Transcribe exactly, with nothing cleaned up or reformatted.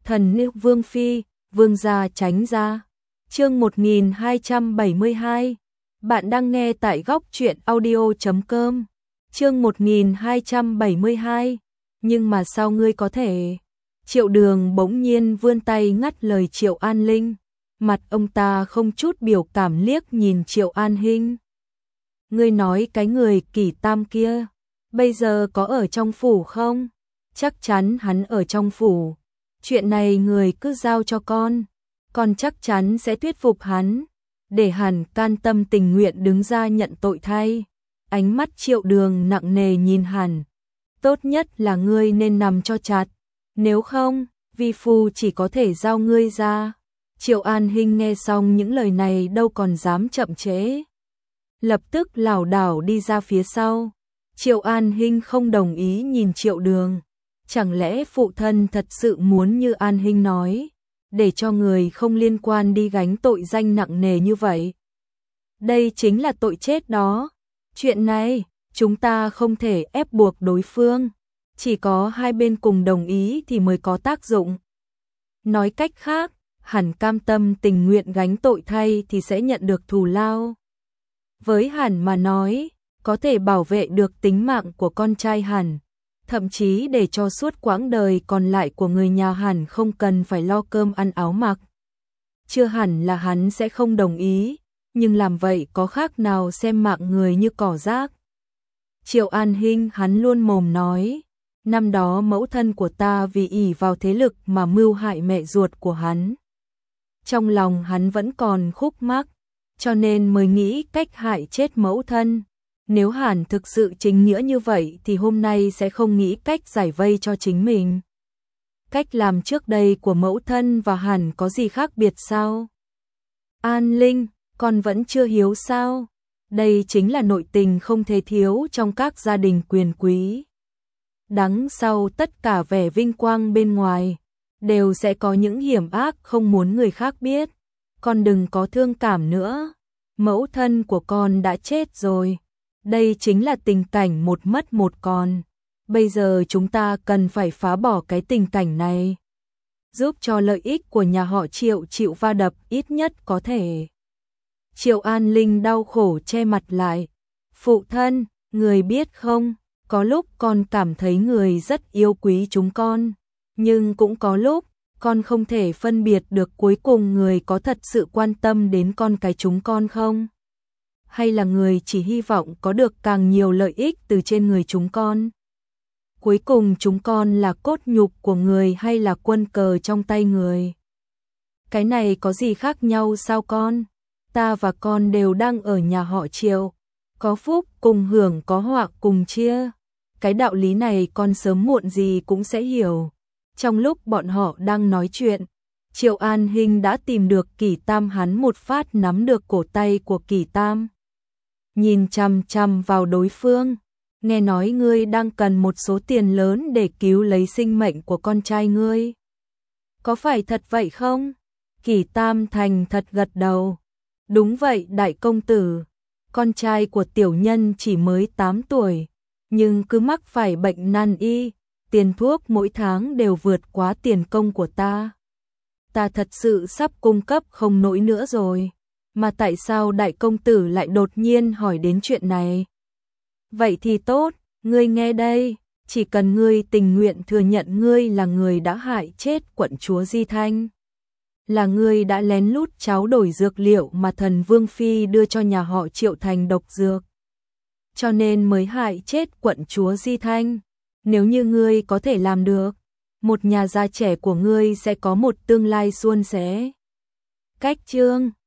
Thần nữ Vương Phi, Vương gia tránh ra. Chương một nghìn hai trăm bảy mươi hai. Bạn đang nghe tại góc truyện audio chấm com. Chương một nghìn hai trăm bảy mươi hai. Nhưng mà sao ngươi có thể? Triệu Đường bỗng nhiên vươn tay ngắt lời Triệu An Linh. Mặt ông ta không chút biểu cảm liếc nhìn Triệu An Hinh. Ngươi nói cái người Kỷ Tam kia, bây giờ có ở trong phủ không? Chắc chắn hắn ở trong phủ. Chuyện này người cứ giao cho con, con chắc chắn sẽ thuyết phục hắn, để hắn can tâm tình nguyện đứng ra nhận tội thay. Ánh mắt Triệu Đường nặng nề nhìn hắn. Tốt nhất là ngươi nên nằm cho chặt, nếu không, vi phu chỉ có thể giao ngươi ra. Triệu An Hinh nghe xong những lời này đâu còn dám chậm trễ, lập tức lảo đảo đi ra phía sau. Triệu An Hinh không đồng ý nhìn Triệu Đường. Chẳng lẽ phụ thân thật sự muốn như An Hinh nói, để cho người không liên quan đi gánh tội danh nặng nề như vậy? Đây chính là tội chết đó. Chuyện này, chúng ta không thể ép buộc đối phương, chỉ có hai bên cùng đồng ý thì mới có tác dụng. Nói cách khác, hắn cam tâm tình nguyện gánh tội thay thì sẽ nhận được thù lao. Với hắn mà nói, có thể bảo vệ được tính mạng của con trai hắn, thậm chí để cho suốt quãng đời còn lại của người nhà hắn không cần phải lo cơm ăn áo mặc. Chưa hẳn là hắn sẽ không đồng ý, nhưng làm vậy có khác nào xem mạng người như cỏ rác. Triệu An Hinh hắn luôn mồm nói, năm đó mẫu thân của ta vì ỷ vào thế lực mà mưu hại mẹ ruột của hắn. Trong lòng hắn vẫn còn khúc mắc, cho nên mới nghĩ cách hại chết mẫu thân. Nếu hắn thực sự chính nghĩa như vậy thì hôm nay sẽ không nghĩ cách giải vây cho chính mình. Cách làm trước đây của mẫu thân và hắn có gì khác biệt sao? An Linh, con vẫn chưa hiếu sao? Đây chính là nội tình không thể thiếu trong các gia đình quyền quý. Đằng sau tất cả vẻ vinh quang bên ngoài, đều sẽ có những hiểm ác không muốn người khác biết. Con đừng có thương cảm nữa. Mẫu thân của con đã chết rồi. Đây chính là tình cảnh một mất một còn. Bây giờ chúng ta cần phải phá bỏ cái tình cảnh này, giúp cho lợi ích của nhà họ Triệu chịu va đập ít nhất có thể. Triệu An Linh đau khổ che mặt lại. Phụ thân, người biết không, có lúc con cảm thấy người rất yêu quý chúng con, nhưng cũng có lúc con không thể phân biệt được cuối cùng người có thật sự quan tâm đến con cái chúng con không? Hay là người chỉ hy vọng có được càng nhiều lợi ích từ trên người chúng con? Cuối cùng chúng con là cốt nhục của người hay là quân cờ trong tay người? Cái này có gì khác nhau sao con? Ta và con đều đang ở nhà họ Triệu, có phúc cùng hưởng có họa cùng chia. Cái đạo lý này con sớm muộn gì cũng sẽ hiểu. Trong lúc bọn họ đang nói chuyện, Triệu An Hinh đã tìm được Kỷ Tam, hắn một phát nắm được cổ tay của Kỷ Tam. Nhìn chằm chằm vào đối phương, nghe nói ngươi đang cần một số tiền lớn để cứu lấy sinh mệnh của con trai ngươi. Có phải thật vậy không? Kỷ Tam thành thật gật đầu. Đúng vậy đại công tử, con trai của tiểu nhân chỉ mới tám tuổi, nhưng cứ mắc phải bệnh nan y, tiền thuốc mỗi tháng đều vượt quá tiền công của ta. Ta thật sự sắp cung cấp không nổi nữa rồi. Mà tại sao đại công tử lại đột nhiên hỏi đến chuyện này? Vậy thì tốt, ngươi nghe đây, chỉ cần ngươi tình nguyện thừa nhận ngươi là người đã hại chết quận chúa Di Thanh, là ngươi đã lén lút tráo đổi dược liệu mà thần Vương Phi đưa cho nhà họ Triệu thành độc dược, cho nên mới hại chết quận chúa Di Thanh. Nếu như ngươi có thể làm được, một nhà gia trẻ của ngươi sẽ có một tương lai suôn sẻ. Cách chương